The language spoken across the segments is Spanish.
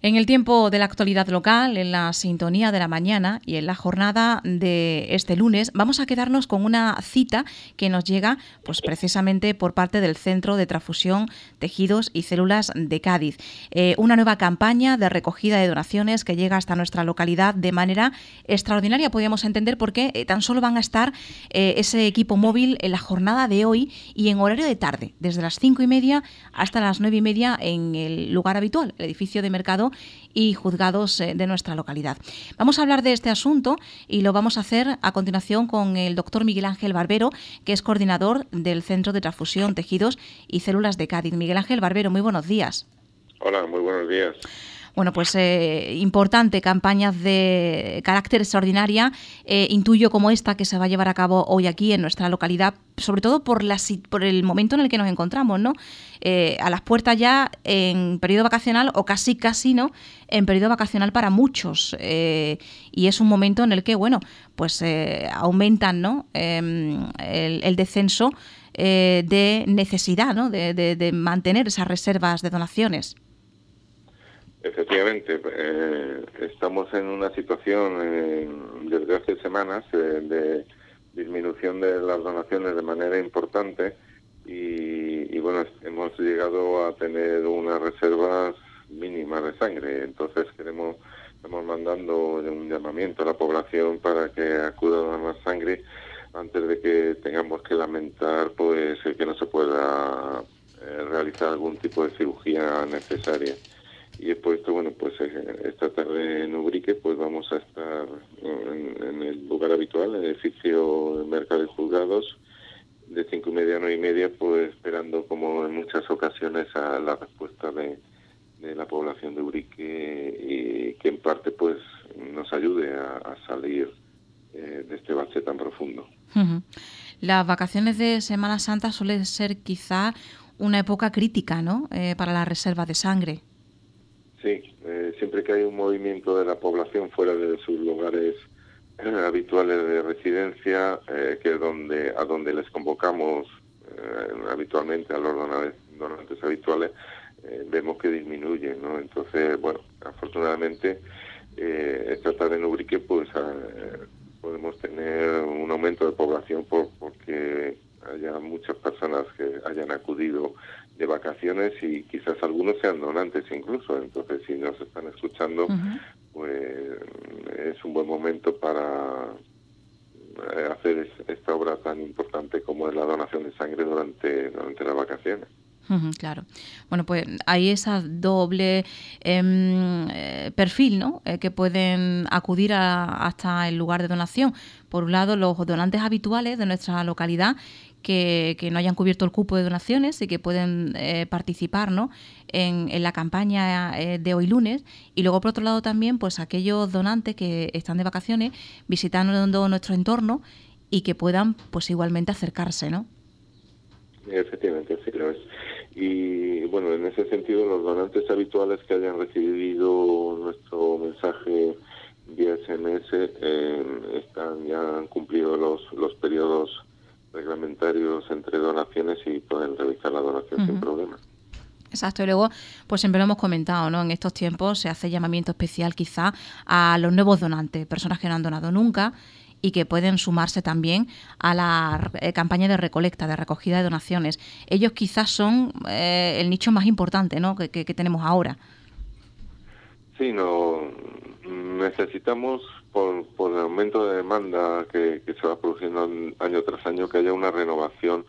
En el tiempo de la actualidad local, en la sintonía de la mañana y en la jornada de este lunes, vamos a quedarnos con una cita que nos llega pues precisamente por parte del Centro de Transfusión, Tejidos y Células de Cádiz. Una nueva campaña de recogida de donaciones que llega hasta nuestra localidad de manera extraordinaria, podríamos entender, porque tan solo van a estar ese equipo móvil en la jornada de hoy y en horario de tarde, desde las 5:30 hasta las 9:30 en el lugar habitual, el edificio de mercado y juzgados de nuestra localidad. Vamos a hablar de este asunto y lo vamos a hacer a continuación con el doctor Miguel Ángel Barbero, que es coordinador del Centro de Transfusión, Tejidos y Células de Cádiz. Miguel Ángel Barbero, muy buenos días. Hola, muy buenos días. Bueno, pues importante, campañas de carácter extraordinaria, intuyo como esta que se va a llevar a cabo hoy aquí en nuestra localidad, sobre todo por el momento en el que nos encontramos, ¿no? A las puertas ya en periodo vacacional o casi, ¿no? En periodo vacacional para muchos. Y es un momento en el que, bueno, pues aumentan, ¿no? El descenso de necesidad, ¿no? De mantener esas reservas de donaciones. Efectivamente, estamos en una situación desde hace semanas de disminución de las donaciones de manera importante y bueno, hemos llegado a tener unas reservas mínimas de sangre. Entonces estamos mandando un llamamiento a la población para que acuda a donar sangre antes de que tengamos que lamentar pues el que no se pueda realizar algún tipo de cirugía necesaria. Y después, bueno, pues esta tarde en Ubrique pues vamos a estar en el lugar habitual, en el edificio de Mercado y Juzgados, de 5:30 a 9:30, pues esperando, como en muchas ocasiones, a la respuesta de la población de Ubrique y que en parte pues nos ayude a salir de este bache tan profundo. Uh-huh. Las vacaciones de Semana Santa suelen ser quizá una época crítica, ¿no? Para la reserva de sangre. Sí, siempre que hay un movimiento de la población fuera de sus lugares habituales de residencia, que es a donde les convocamos habitualmente a los donantes habituales, vemos que disminuyen, ¿no? Entonces, bueno, afortunadamente esta tarde en Ubrique pues podemos tener un aumento de población porque haya muchas personas que hayan acudido de vacaciones y quizás algunos sean donantes incluso. Entonces, si nos están escuchando, uh-huh, pues es un buen momento para hacer esta obra tan importante como es la donación de sangre durante las vacaciones. Claro. Bueno, pues hay esa doble perfil, ¿no? Que pueden acudir hasta el lugar de donación. Por un lado, los donantes habituales de nuestra localidad que no hayan cubierto el cupo de donaciones y que pueden participar, ¿no? en la campaña de hoy lunes. Y luego, por otro lado, también pues aquellos donantes que están de vacaciones visitando nuestro entorno y que puedan pues igualmente acercarse, ¿no? Efectivamente, sí lo es. Y bueno, en ese sentido, los donantes habituales que hayan recibido nuestro mensaje vía SMS han cumplido los periodos reglamentarios entre donaciones y pueden realizar la donación, uh-huh, sin problema. Exacto, y luego pues siempre lo hemos comentado, ¿no? En estos tiempos se hace llamamiento especial quizá a los nuevos donantes, personas que no han donado nunca y que pueden sumarse también a la campaña de recolecta, de recogida de donaciones. Ellos quizás son el nicho más importante, ¿no? que tenemos ahora. Sí, necesitamos, por el aumento de demanda que se va produciendo año tras año, que haya una renovación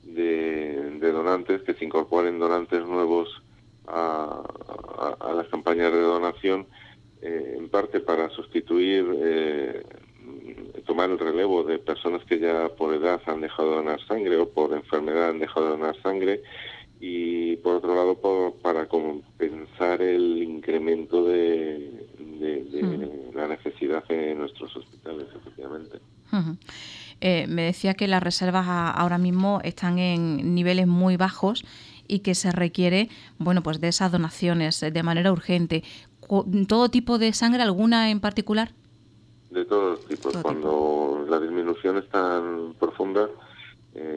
de donantes, que se incorporen donantes nuevos a las campañas de donación, en parte para sustituir, tomar el relevo de personas que ya por edad han dejado de donar sangre o por enfermedad han dejado de donar sangre, y por otro lado para compensar el incremento de la necesidad en nuestros hospitales, efectivamente. Uh-huh. Me decía que las reservas ahora mismo están en niveles muy bajos y que se requiere, bueno, pues de esas donaciones de manera urgente. ¿Todo tipo de sangre, alguna en particular? De todos tipos. Cuando la disminución es tan profunda,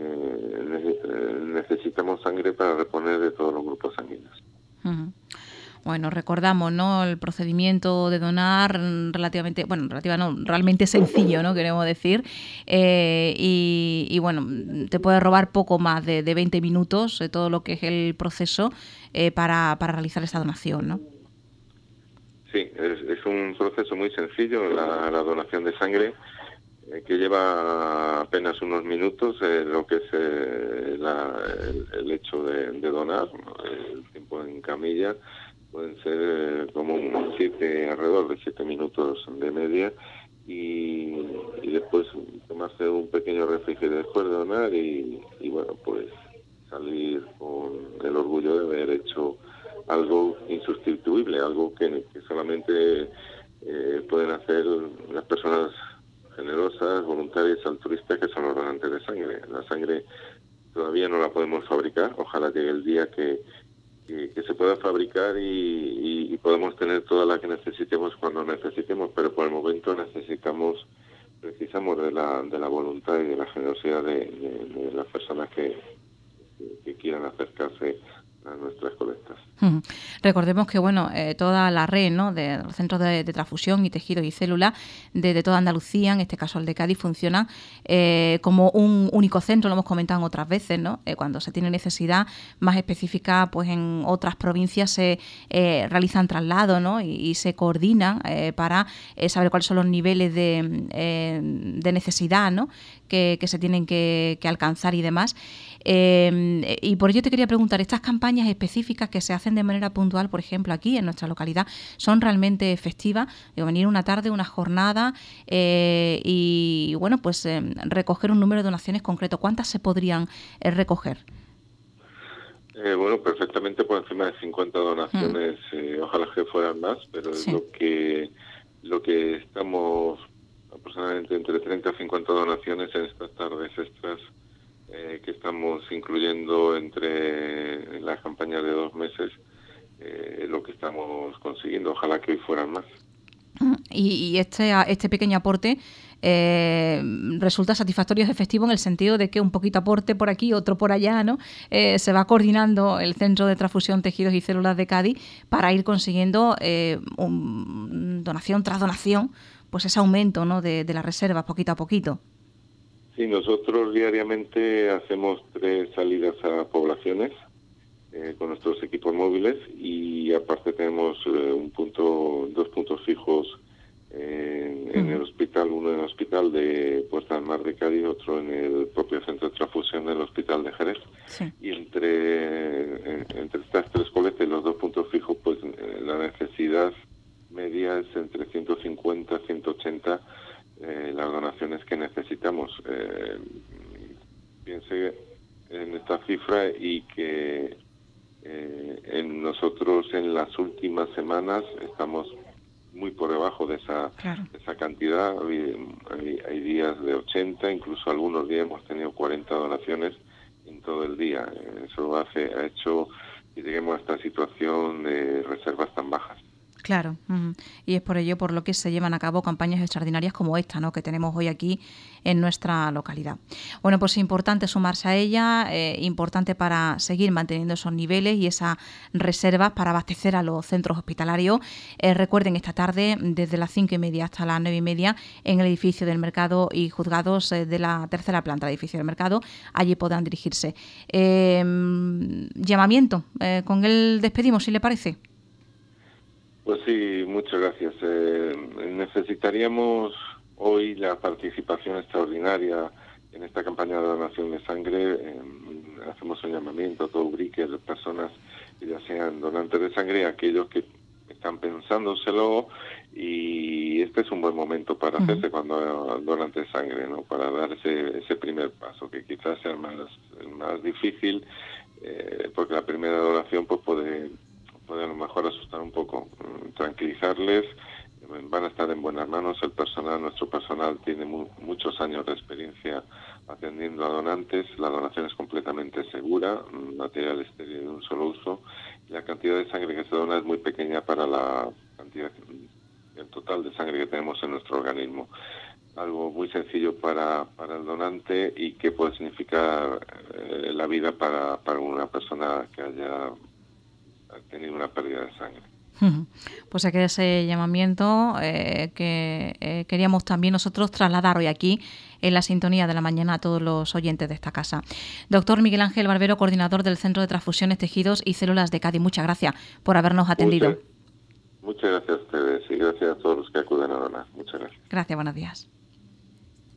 necesitamos sangre para reponer de todos los grupos sanguíneos. Uh-huh. Bueno, recordamos, ¿no? El procedimiento de donar realmente sencillo, ¿no? Queremos decir. Bueno, te puede robar poco más de 20 minutos de todo lo que es el proceso para realizar esta donación, ¿no? Sí, es un proceso muy sencillo, la donación de sangre, que lleva apenas unos minutos, lo que es el hecho de donar, ¿no? El tiempo en camilla pueden ser alrededor de 7 minutos de media, y después tomarse un pequeño refrigerio después de donar y bueno, pues salir con el orgullo de haber hecho algo insustituible, algo que solamente pueden hacer las personas generosas, voluntarias, altruistas, que son los donantes de sangre. La sangre todavía no la podemos fabricar, ojalá llegue el día que se pueda fabricar y podemos tener toda la que necesitemos cuando necesitemos, pero por el momento precisamos de la voluntad y de la generosidad de las personas que quieran acercarse a nuestras colectas. Recordemos que toda la red, ¿no?, de los centros de transfusión y tejidos y células de toda Andalucía, en este caso el de Cádiz, funciona como un único centro, lo hemos comentado otras veces, ¿no? Cuando se tiene necesidad más específica, pues en otras provincias se realizan traslados, ¿no?, y se coordinan para saber cuáles son los niveles de necesidad, ¿no?, que se tienen que alcanzar y demás. Y por ello te quería preguntar, estas campañas específicas que se hacen de manera puntual, por ejemplo, aquí en nuestra localidad, ¿son realmente efectivas? Venir una tarde, una jornada recoger un número de donaciones concreto. ¿Cuántas se podrían recoger? Perfectamente por encima de 50 donaciones, ojalá que fueran más, pero sí. Es lo que estamos aproximadamente entre 30 y 50 donaciones en estas tardes extras que estamos incluyendo entre las campañas de 2 meses, lo que estamos consiguiendo. Ojalá que hoy fueran más. Y este pequeño aporte resulta satisfactorio y efectivo en el sentido de que un poquito aporte por aquí, otro por allá, ¿no? Se va coordinando el Centro de Transfusión, Tejidos y Células de Cádiz para ir consiguiendo donación tras donación, pues ese aumento, ¿no?, de las reservas poquito a poquito. Sí, nosotros diariamente hacemos 3 salidas a poblaciones con nuestros equipos móviles, y aparte tenemos 2 puntos fijos en el hospital, uno en el hospital de Puerta del Mar de Cádiz, otro en el propio centro de transfusión del hospital de Jerez. Sí. Y entre estas 3 colectas y los 2 puntos fijos, pues la necesidad media es entre 150 y 180 las donaciones que necesitamos. Piense en esta cifra y que nosotros en las últimas semanas estamos muy por debajo de esa cantidad. Hay días de 80, incluso algunos días hemos tenido 40 donaciones en todo el día. Eso ha hecho que lleguemos a esta situación de reservas tan bajas. Claro, y es por ello por lo que se llevan a cabo campañas extraordinarias como esta, ¿no?, que tenemos hoy aquí en nuestra localidad. Bueno, pues es importante sumarse a ella, importante para seguir manteniendo esos niveles y esas reservas para abastecer a los centros hospitalarios. Recuerden, esta tarde, desde las 5:30 hasta las 9:30, en el edificio del Mercado y Juzgados de la 3ª planta del edificio del Mercado, allí podrán dirigirse. Llamamiento, con él despedimos, si le parece. Pues sí, muchas gracias. Necesitaríamos hoy la participación extraordinaria en esta campaña de donación de sangre. Hacemos un llamamiento a todo Ubrique, de personas que ya sean donantes de sangre, aquellos que están pensándoselo, y este es un buen momento para hacerse cuando donante de sangre, ¿no?, para dar ese primer paso, que quizás sea el más difícil, porque la primera donación pues puede a lo mejor asustar un poco. Tranquilizarles, van a estar en buenas manos. Nuestro personal tiene muchos años de experiencia atendiendo a donantes. La donación es completamente segura, material estéril de un solo uso. La cantidad de sangre que se dona es muy pequeña para la cantidad total de sangre que tenemos en nuestro organismo. Algo muy sencillo para el donante y que puede significar la vida para una persona que haya tenido una pérdida de sangre. Pues aquí ese llamamiento que queríamos también nosotros trasladar hoy aquí en la sintonía de la mañana a todos los oyentes de esta casa. Doctor Miguel Ángel Barbero, coordinador del Centro de Transfusiones, Tejidos y Células de Cádiz, muchas gracias por habernos atendido. Muchas gracias a ustedes y gracias a todos los que acuden a donar. Muchas gracias. Gracias, buenos días.